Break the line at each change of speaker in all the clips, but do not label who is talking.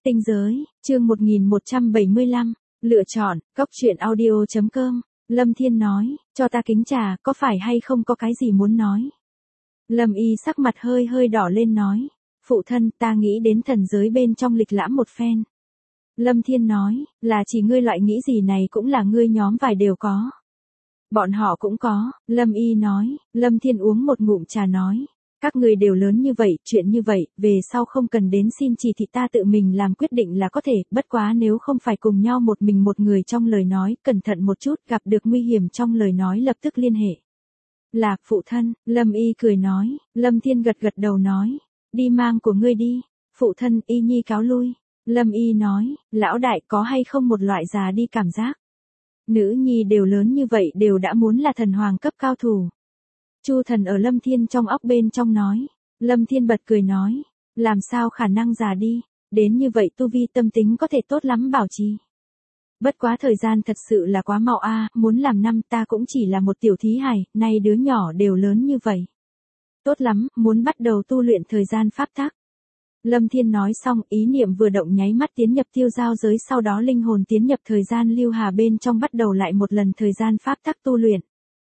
Tinh giới, chương 1175, lựa chọn, góc truyện audio.com, Lâm Thiên nói, cho ta kính trà, có phải hay không có cái gì muốn nói. Lâm Y sắc mặt hơi hơi đỏ lên nói, phụ thân, ta nghĩ đến thần giới bên trong lịch lãm một phen. Lâm Thiên nói, là chỉ ngươi loại nghĩ gì này cũng là ngươi nhóm vài đều có. Bọn họ cũng có, Lâm Y nói, Lâm Thiên uống một ngụm trà nói. Các người đều lớn như vậy, chuyện như vậy, về sau không cần đến xin chỉ thị ta tự mình làm quyết định là có thể, bất quá nếu không phải cùng nhau một mình một người trong lời nói, cẩn thận một chút, gặp được nguy hiểm trong lời nói lập tức liên hệ. Là, phụ thân, Lâm Y cười nói, Lâm Thiên gật gật đầu nói, đi mang của ngươi đi, phụ thân, Y Nhi cáo lui. Lâm Y nói, lão đại có hay không một loại già đi cảm giác. Nữ nhi đều lớn như vậy đều đã muốn là thần hoàng cấp cao thủ. Chu Thần ở Lâm Thiên trong óc bên trong nói. Lâm Thiên bật cười nói. Làm sao khả năng già đi. Đến như vậy tu vi tâm tính có thể tốt lắm bảo trì. Bất quá thời gian thật sự là quá mau a, muốn làm năm ta cũng chỉ là một tiểu thí hài, nay đứa nhỏ đều lớn như vậy. Tốt lắm, muốn bắt đầu tu luyện thời gian pháp tắc. Lâm Thiên nói xong, ý niệm vừa động nháy mắt tiến nhập tiêu giao giới, sau đó linh hồn tiến nhập thời gian lưu hà bên trong, bắt đầu lại một lần thời gian pháp tắc tu luyện.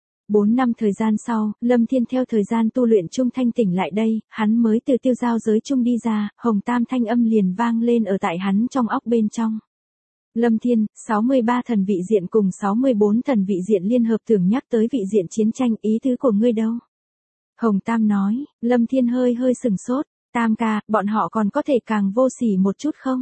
4 năm thời gian sau, Lâm Thiên theo thời gian tu luyện chung thanh tỉnh lại đây, hắn mới từ tiêu giao giới chung đi ra, hồng tam thanh âm liền vang lên ở tại hắn trong óc bên trong. Lâm Thiên, 63 thần vị diện cùng 64 thần vị diện liên hợp tưởng nhắc tới vị diện chiến tranh, ý tứ của ngươi đâu? Hồng Tam nói, Lâm Thiên hơi hơi sừng sốt, Tam ca, bọn họ còn có thể càng vô sỉ một chút không?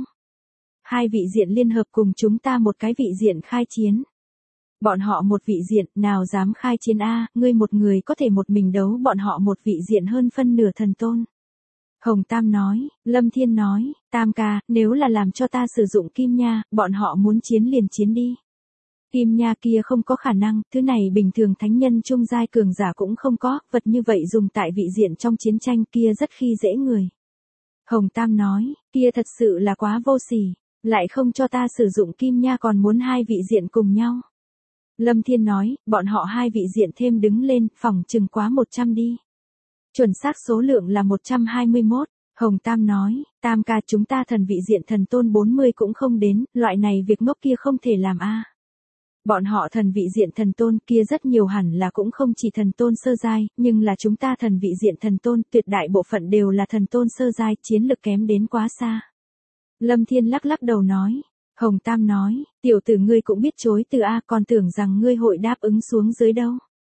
Hai vị diện liên hợp cùng chúng ta một cái vị diện khai chiến. Bọn họ một vị diện, nào dám khai chiến a, ngươi một người có thể một mình đấu bọn họ một vị diện hơn phân nửa thần tôn. Hồng Tam nói, Lâm Thiên nói, Tam ca, nếu là làm cho ta sử dụng kim nha, bọn họ muốn chiến liền chiến đi. Kim nha kia không có khả năng, thứ này bình thường thánh nhân trung giai cường giả cũng không có, vật như vậy dùng tại vị diện trong chiến tranh kia rất khi dễ người. Hồng Tam nói, kia thật sự là quá vô sỉ, lại không cho ta sử dụng kim nha còn muốn hai vị diện cùng nhau. Lâm Thiên nói, bọn họ hai vị diện thêm đứng lên, phòng chừng quá 100 đi. Chuẩn xác số lượng là 121. Hồng Tam nói, Tam ca chúng ta thần vị diện thần tôn 40 cũng không đến, loại này việc ngốc kia không thể làm a. Bọn họ thần vị diện thần tôn kia rất nhiều hẳn là cũng không chỉ thần tôn sơ giai, nhưng là chúng ta thần vị diện thần tôn tuyệt đại bộ phận đều là thần tôn sơ giai, chiến lực kém đến quá xa. Lâm Thiên lắc lắc đầu nói. Hồng Tam nói, tiểu tử ngươi cũng biết chối từ a, còn tưởng rằng ngươi hội đáp ứng xuống dưới đâu.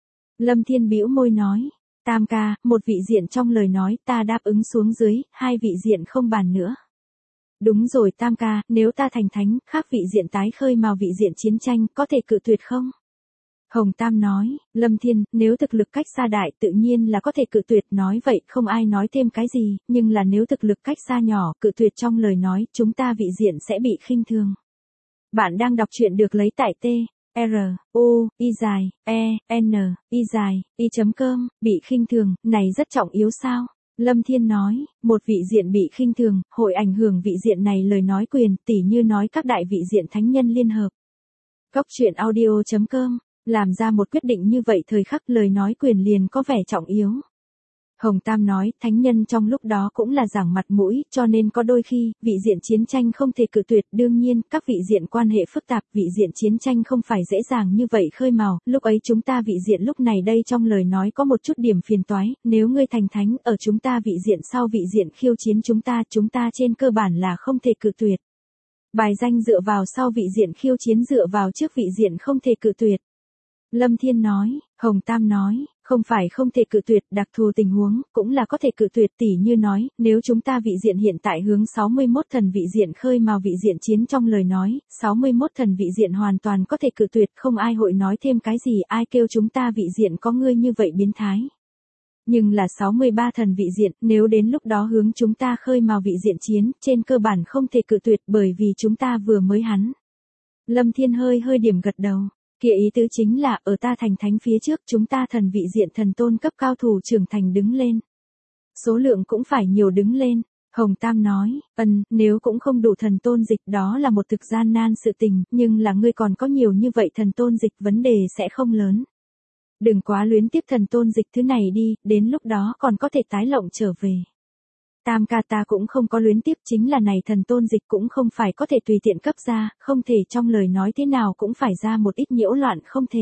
Lâm Thiên bĩu môi nói, Tam ca, một vị diện trong lời nói ta đáp ứng xuống dưới, hai vị diện không bàn nữa. Đúng rồi Tam ca, nếu ta thành thánh, khác vị diện tái khơi mào vị diện chiến tranh, có thể cự tuyệt không? Hồng Tam nói, Lâm Thiên, nếu thực lực cách xa đại tự nhiên là có thể cự tuyệt, nói vậy không ai nói thêm cái gì, nhưng là nếu thực lực cách xa nhỏ, cự tuyệt trong lời nói, chúng ta vị diện sẽ bị khinh thường. Bạn đang đọc truyện được lấy tại T, R, U, I dài, E, N, I dài, I.com, bị khinh thường, này rất trọng yếu sao? Lâm Thiên nói, một vị diện bị khinh thường, hội ảnh hưởng vị diện này lời nói quyền, tỉ như nói các đại vị diện thánh nhân liên hợp. Góc truyện audio.com, làm ra một quyết định như vậy thời khắc lời nói quyền liền có vẻ trọng yếu. Hồng Tam nói, thánh nhân trong lúc đó cũng là giảng mặt mũi, cho nên có đôi khi, vị diện chiến tranh không thể cự tuyệt, đương nhiên, các vị diện quan hệ phức tạp, vị diện chiến tranh không phải dễ dàng như vậy khơi mào, lúc ấy chúng ta vị diện lúc này đây trong lời nói có một chút điểm phiền toái, nếu ngươi thành thánh, ở chúng ta vị diện sau vị diện khiêu chiến chúng ta trên cơ bản là không thể cự tuyệt. Bài danh dựa vào sau vị diện khiêu chiến dựa vào trước vị diện không thể cự tuyệt. Lâm Thiên nói, Hồng Tam nói, không phải không thể cự tuyệt, đặc thù tình huống, cũng là có thể cự tuyệt, tỉ như nói, nếu chúng ta vị diện hiện tại hướng 61 thần vị diện khơi mào vị diện chiến trong lời nói, 61 thần vị diện hoàn toàn có thể cự tuyệt, không ai hội nói thêm cái gì, ai kêu chúng ta vị diện có ngươi như vậy biến thái. Nhưng là 63 thần vị diện, nếu đến lúc đó hướng chúng ta khơi mào vị diện chiến, trên cơ bản không thể cự tuyệt bởi vì chúng ta vừa mới hắn. Lâm Thiên hơi hơi điểm gật đầu. Kia ý tứ chính là, ở ta thành thánh phía trước chúng ta thần vị diện thần tôn cấp cao thủ trưởng thành đứng lên. Số lượng cũng phải nhiều đứng lên. Hồng Tam nói, nếu cũng không đủ thần tôn dịch đó là một thực gian nan sự tình, nhưng là ngươi còn có nhiều như vậy thần tôn dịch vấn đề sẽ không lớn. Đừng quá luyến tiếc thần tôn dịch thứ này đi, đến lúc đó còn có thể tái lộng trở về. Tam ca ta cũng không có luyến tiếc, chính là này thần tôn dịch cũng không phải có thể tùy tiện cấp ra, không thể trong lời nói thế nào cũng phải ra một ít nhiễu loạn không thể.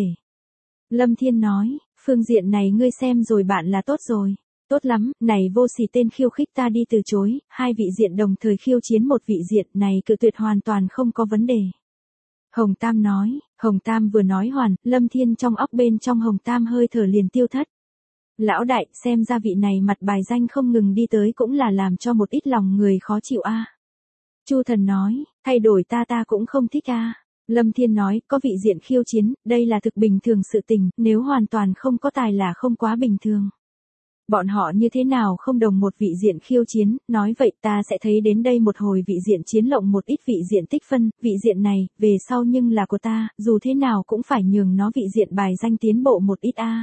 Lâm Thiên nói, phương diện này ngươi xem rồi bạn là tốt rồi. Tốt lắm, này vô sỉ tên khiêu khích ta đi từ chối, hai vị diện đồng thời khiêu chiến một vị diện này cự tuyệt hoàn toàn không có vấn đề. Hồng Tam nói, Hồng Tam vừa nói hoàn, Lâm Thiên trong óc bên trong Hồng Tam hơi thở liền tiêu thất. Lão đại, xem ra vị này mặt bài danh không ngừng đi tới cũng là làm cho một ít lòng người khó chịu a. Chu Thần nói, thay đổi ta cũng không thích a. Lâm Thiên nói, có vị diện khiêu chiến, đây là thực bình thường sự tình, nếu hoàn toàn không có tài là không quá bình thường. Bọn họ như thế nào không đồng một vị diện khiêu chiến, nói vậy ta sẽ thấy đến đây một hồi vị diện chiến lộng một ít vị diện tích phân, vị diện này, về sau nhưng là của ta, dù thế nào cũng phải nhường nó vị diện bài danh tiến bộ một ít a.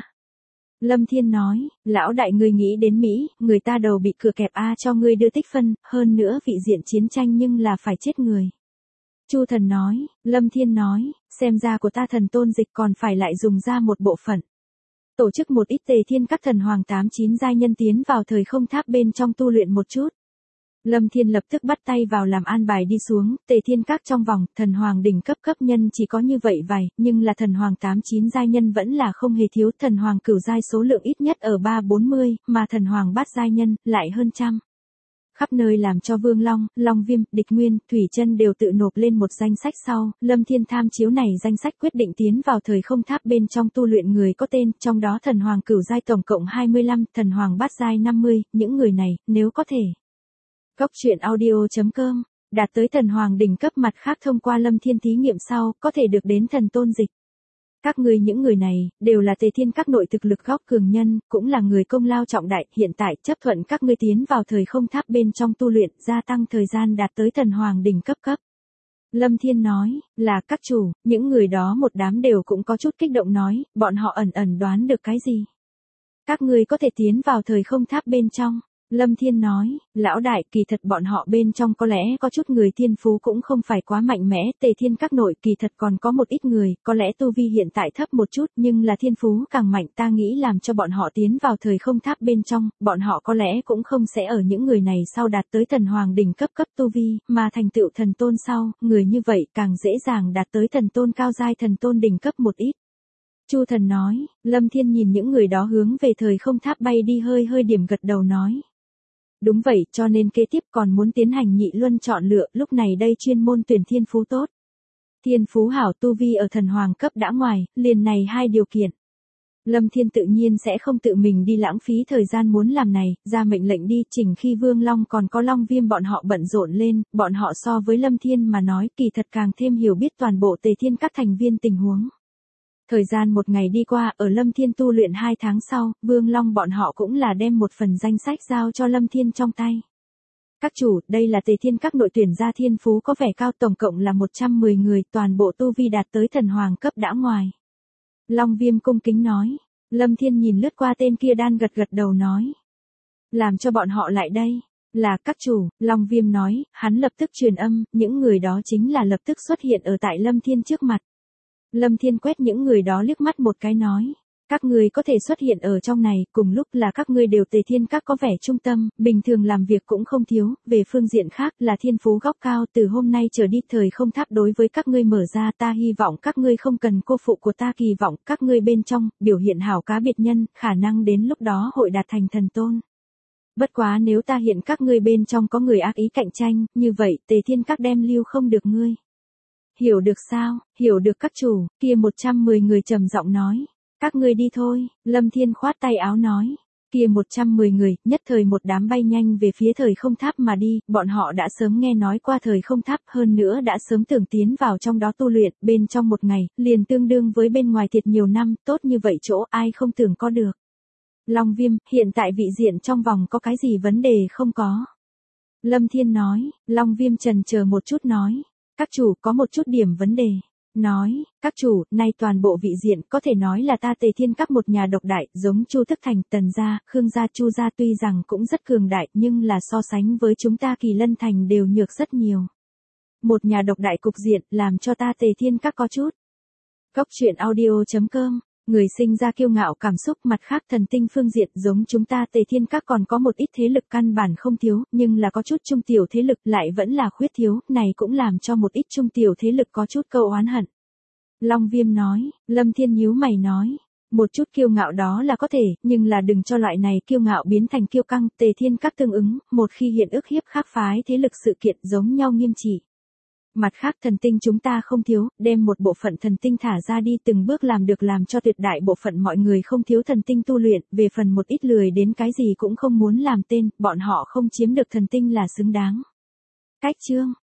Lâm Thiên nói, lão đại ngươi nghĩ đến Mỹ, người ta đầu bị cửa kẹp a cho ngươi đưa tích phân, hơn nữa vị diện chiến tranh nhưng là phải chết người. Chu Thần nói, Lâm Thiên nói, xem ra của ta thần tôn dịch còn phải lại dùng ra một bộ phận. Tổ chức một ít Tề Thiên các thần hoàng 8-9 giai nhân tiến vào thời không tháp bên trong tu luyện một chút. Lâm Thiên lập tức bắt tay vào làm an bài đi xuống, Tề Thiên các trong vòng, thần hoàng đỉnh cấp nhân chỉ có như vậy vài, nhưng là thần hoàng 8-9 giai nhân vẫn là không hề thiếu, thần hoàng cửu giai số lượng ít nhất ở 3-40, mà thần hoàng bát giai nhân, lại hơn trăm. Khắp nơi làm cho Vương Long, Long Viêm, Địch Nguyên, Thủy Chân đều tự nộp lên một danh sách sau, Lâm Thiên tham chiếu này danh sách quyết định tiến vào thời không tháp bên trong tu luyện người có tên, trong đó thần hoàng cửu giai tổng cộng 25, thần hoàng bát giai 50, những người này, nếu có thể. Góc truyện audio.com, đạt tới thần hoàng đỉnh cấp mặt khác thông qua Lâm Thiên thí nghiệm sau, có thể được đến thần tôn dịch. Các ngươi những người này, đều là Tề Thiên các nội thực lực góc cường nhân, cũng là người công lao trọng đại, hiện tại chấp thuận các ngươi tiến vào thời không tháp bên trong tu luyện, gia tăng thời gian đạt tới thần hoàng đỉnh cấp. Lâm Thiên nói, là các chủ, những người đó một đám đều cũng có chút kích động nói, bọn họ ẩn đoán được cái gì. Các ngươi có thể tiến vào thời không tháp bên trong. Lâm Thiên nói, lão đại, kỳ thật bọn họ bên trong có lẽ có chút người thiên phú cũng không phải quá mạnh mẽ, Tề Thiên các nội kỳ thật còn có một ít người, có lẽ tu vi hiện tại thấp một chút nhưng là thiên phú càng mạnh, ta nghĩ làm cho bọn họ tiến vào thời không tháp bên trong, bọn họ có lẽ cũng không sẽ ở những người này sau đạt tới thần hoàng đỉnh cấp tu vi, mà thành tựu thần tôn sau, người như vậy càng dễ dàng đạt tới thần tôn cao giai thần tôn đỉnh cấp một ít. Chu Thần nói, Lâm Thiên nhìn những người đó hướng về thời không tháp bay đi hơi điểm gật đầu nói. Đúng vậy, cho nên kế tiếp còn muốn tiến hành nhị luân chọn lựa, lúc này đây chuyên môn tuyển thiên phú tốt. Thiên phú hảo tu vi ở thần hoàng cấp đã ngoài, liền này hai điều kiện. Lâm Thiên tự nhiên sẽ không tự mình đi lãng phí thời gian muốn làm này, ra mệnh lệnh đi, chỉnh khi Vương Long còn có Long Viêm bọn họ bận rộn lên, bọn họ so với Lâm Thiên mà nói kỳ thật càng thêm hiểu biết toàn bộ Tề Thiên các thành viên tình huống. Thời gian một ngày đi qua, ở Lâm Thiên tu luyện 2 tháng sau, Vương Long bọn họ cũng là đem một phần danh sách giao cho Lâm Thiên trong tay. Các chủ, đây là Tề Thiên các nội tuyển ra thiên phú có vẻ cao, tổng cộng là 110 người, toàn bộ tu vi đạt tới thần hoàng cấp đã ngoài. Long Viêm cung kính nói. Lâm Thiên nhìn lướt qua tên kia đan gật đầu nói. Làm cho bọn họ lại đây. Là các chủ, Long Viêm nói, hắn lập tức truyền âm, những người đó chính là lập tức xuất hiện ở tại Lâm Thiên trước mặt. Lâm Thiên quét những người đó liếc mắt một cái nói. Các ngươi có thể xuất hiện ở trong này, cùng lúc là các ngươi đều Tề Thiên các có vẻ trung tâm, bình thường làm việc cũng không thiếu, về phương diện khác là thiên phú góc cao, từ hôm nay trở đi thời không tháp đối với các ngươi mở ra, ta hy vọng các ngươi không cần cô phụ của ta, kỳ vọng các ngươi bên trong, biểu hiện hảo cá biệt nhân, khả năng đến lúc đó hội đạt thành thần tôn. Bất quá nếu ta hiện các ngươi bên trong có người ác ý cạnh tranh, như vậy Tề Thiên các đem lưu không được ngươi. Hiểu được sao, hiểu được các chủ, kia 110 người trầm giọng nói. Các ngươi đi thôi, Lâm Thiên khoát tay áo nói. Kia 110 người, nhất thời một đám bay nhanh về phía thời không tháp mà đi, bọn họ đã sớm nghe nói qua thời không tháp, hơn nữa đã sớm tưởng tiến vào trong đó tu luyện, bên trong một ngày, liền tương đương với bên ngoài thiệt nhiều năm, tốt như vậy chỗ ai không tưởng có được. Long Viêm, hiện tại vị diện trong vòng có cái gì vấn đề không có? Lâm Thiên nói, Long Viêm chần chờ một chút nói. Các chủ có một chút điểm vấn đề. Nói, các chủ, nay toàn bộ vị diện có thể nói là ta Tề Thiên các một nhà độc đại, giống Chu Thức Thành, Tần gia, Khương gia, Chu gia tuy rằng cũng rất cường đại, nhưng là so sánh với chúng ta Kỳ Lân Thành đều nhược rất nhiều. Một nhà độc đại cục diện, làm cho ta Tề Thiên các có chút. Góc truyện audio.com Người sinh ra kiêu ngạo cảm xúc, mặt khác thần tinh phương diện giống chúng ta Tề Thiên Các còn có một ít thế lực căn bản không thiếu, nhưng là có chút trung tiểu thế lực lại vẫn là khuyết thiếu, này cũng làm cho một ít trung tiểu thế lực có chút câu oán hận. Long Viêm nói, Lâm Thiên nhíu mày nói, một chút kiêu ngạo đó là có thể, nhưng là đừng cho loại này kiêu ngạo biến thành kiêu căng, Tề Thiên Các tương ứng, một khi hiện ức hiếp khác phái thế lực sự kiện giống nhau nghiêm trị. Mặt khác thần tinh chúng ta không thiếu, đem một bộ phận thần tinh thả ra đi từng bước làm được làm cho tuyệt đại bộ phận mọi người không thiếu thần tinh tu luyện, về phần một ít lười đến cái gì cũng không muốn làm tên, bọn họ không chiếm được thần tinh là xứng đáng. Cách chương